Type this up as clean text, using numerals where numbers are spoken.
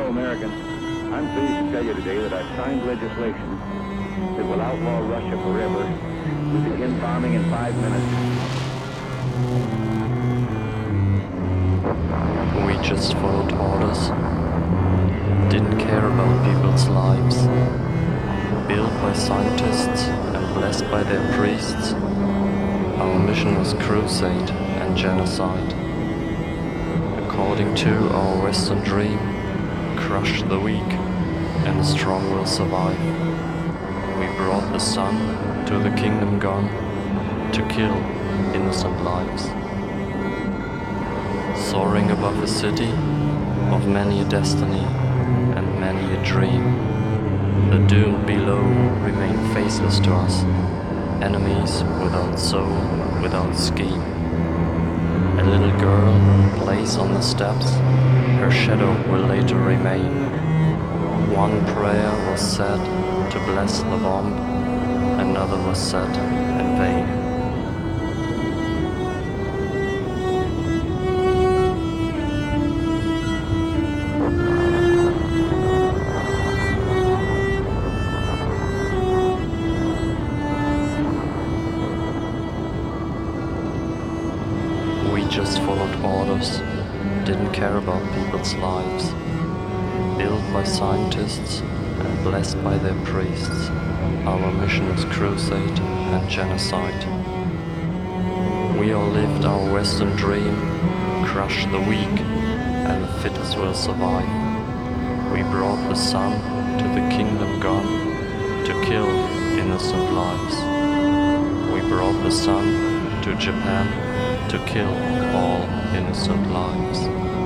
Americans. I'm pleased to tell you today that I've signed legislation that will outlaw Russia forever. We begin bombing in 5 minutes. We just followed orders. Didn't care about people's lives. Built by scientists and blessed by their priests. Our mission was crusade and genocide. According to our Western dream, crush the weak and the strong will survive. We brought the sun to the kingdom gone to kill innocent lives. Soaring above a city of many a destiny and many a dream, the doomed below remain faceless to us, enemies without soul, without scheme. A little girl plays on the steps, her shadow will later remain. One prayer was said to bless the bomb, another was said in vain. We just followed orders, didn't care about people's lives. Built by scientists and blessed by their priests, our mission is crusade and genocide. We all lived our Western dream, crush the weak and the fittest will survive. We brought the sun to the kingdom gone to kill innocent lives. We brought the sun to Japan to kill all innocent lives.